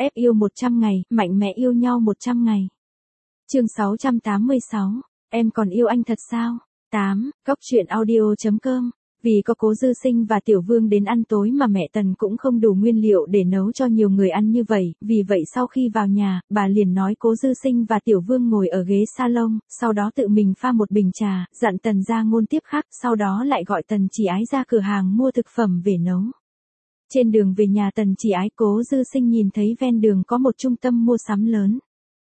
Ép yêu 100 ngày, mạnh mẽ yêu nhau 100 ngày. Chương 686, em còn yêu anh thật sao? 8, Cóc truyện audio.com. Vì có Cố Dư Sinh và Tiểu Vương đến ăn tối mà mẹ Tần cũng không đủ nguyên liệu để nấu cho nhiều người ăn như vậy, vì vậy sau khi vào nhà, bà liền nói Cố Dư Sinh và Tiểu Vương ngồi ở ghế salon, sau đó tự mình pha một bình trà, dặn Tần Gia Ngôn tiếp khách, sau đó lại gọi Tần Chỉ Ái ra cửa hàng mua thực phẩm về nấu. Trên đường về nhà Tần Chỉ Ái, Cố Dư Sinh nhìn thấy ven đường có một trung tâm mua sắm lớn.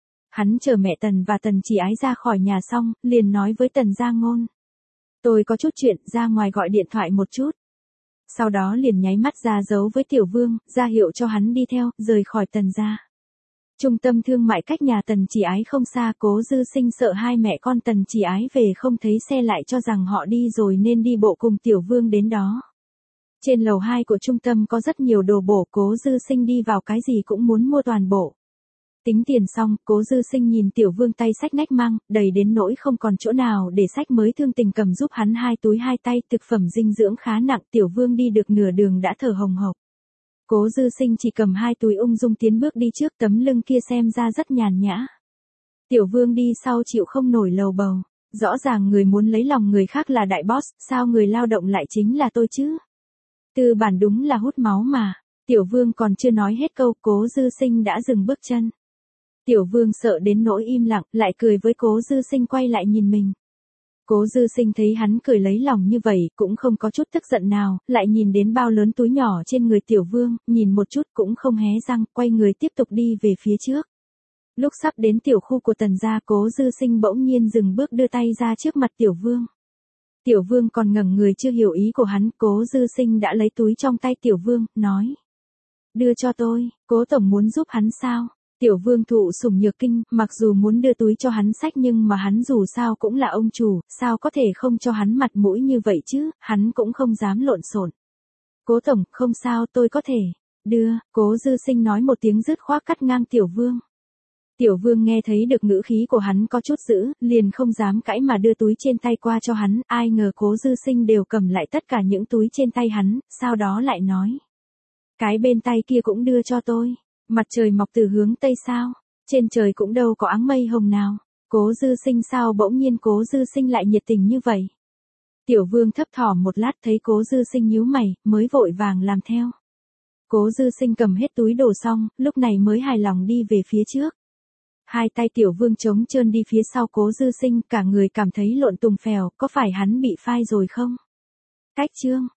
Hắn chờ mẹ Tần và Tần Chỉ Ái ra khỏi nhà xong, liền nói với Tần Gia Ngôn. Tôi có chút chuyện, ra ngoài gọi điện thoại một chút. Sau đó liền nháy mắt ra dấu với Tiểu Vương, ra hiệu cho hắn đi theo, rời khỏi Tần gia. Trung tâm thương mại cách nhà Tần Chỉ Ái không xa, Cố Dư Sinh sợ hai mẹ con Tần Chỉ Ái về không thấy xe lại cho rằng họ đi rồi nên đi bộ cùng Tiểu Vương đến đó. Trên lầu 2 của trung tâm có rất nhiều đồ bổ, Cố Dư Sinh đi vào cái gì cũng muốn mua toàn bộ. Tính tiền xong, Cố Dư Sinh nhìn Tiểu Vương tay xách nách mang, đầy đến nỗi không còn chỗ nào để xách mới thương tình cầm giúp hắn 2 túi 2 tay, thực phẩm dinh dưỡng khá nặng, Tiểu Vương đi được nửa đường đã thở hồng hộc. Cố Dư Sinh chỉ cầm 2 túi ung dung tiến bước đi trước, tấm lưng kia xem ra rất nhàn nhã. Tiểu Vương đi sau chịu không nổi lầu bầu, rõ ràng người muốn lấy lòng người khác là đại boss, sao người lao động lại chính là tôi chứ? Tư bản đúng là hút máu mà. Tiểu Vương còn chưa nói hết câu, Cố Dư Sinh đã dừng bước chân. Tiểu Vương sợ đến nỗi im lặng, lại cười với Cố Dư Sinh, quay lại nhìn mình. Cố Dư Sinh thấy hắn cười lấy lòng như vậy, cũng không có chút tức giận nào, lại nhìn đến bao lớn túi nhỏ trên người Tiểu Vương, nhìn một chút cũng không hé răng, quay người tiếp tục đi về phía trước. Lúc sắp đến tiểu khu của Tần gia, Cố Dư Sinh bỗng nhiên dừng bước, đưa tay ra trước mặt Tiểu Vương. Tiểu Vương còn ngẩng người chưa hiểu ý của hắn, Cố Dư Sinh đã lấy túi trong tay Tiểu Vương, nói. Đưa cho tôi, Cố tổng muốn giúp hắn sao? Tiểu Vương thụ sủng nhược kinh, mặc dù muốn đưa túi cho hắn xách nhưng mà hắn dù sao cũng là ông chủ, sao có thể không cho hắn mặt mũi như vậy chứ, hắn cũng không dám lộn xộn. Cố tổng, không sao, tôi có thể đưa, Cố Dư Sinh nói một tiếng dứt khoát cắt ngang Tiểu Vương. Tiểu Vương nghe thấy được ngữ khí của hắn có chút dữ, liền không dám cãi mà đưa túi trên tay qua cho hắn, ai ngờ Cố Dư Sinh đều cầm lại tất cả những túi trên tay hắn, sau đó lại nói. Cái bên tay kia cũng đưa cho tôi. Mặt trời mọc từ hướng Tây sao? Trên trời cũng đâu có áng mây hồng nào. Cố Dư Sinh sao bỗng nhiên Cố Dư Sinh lại nhiệt tình như vậy? Tiểu Vương thấp thỏm một lát thấy Cố Dư Sinh nhíu mày, mới vội vàng làm theo. Cố Dư Sinh cầm hết túi đồ xong, lúc này mới hài lòng đi về phía trước. Hai tay Tiểu Vương trống trơn đi phía sau Cố Dư Sinh, cả người cảm thấy lộn tùng phèo, có phải hắn bị phai rồi không? Cách chương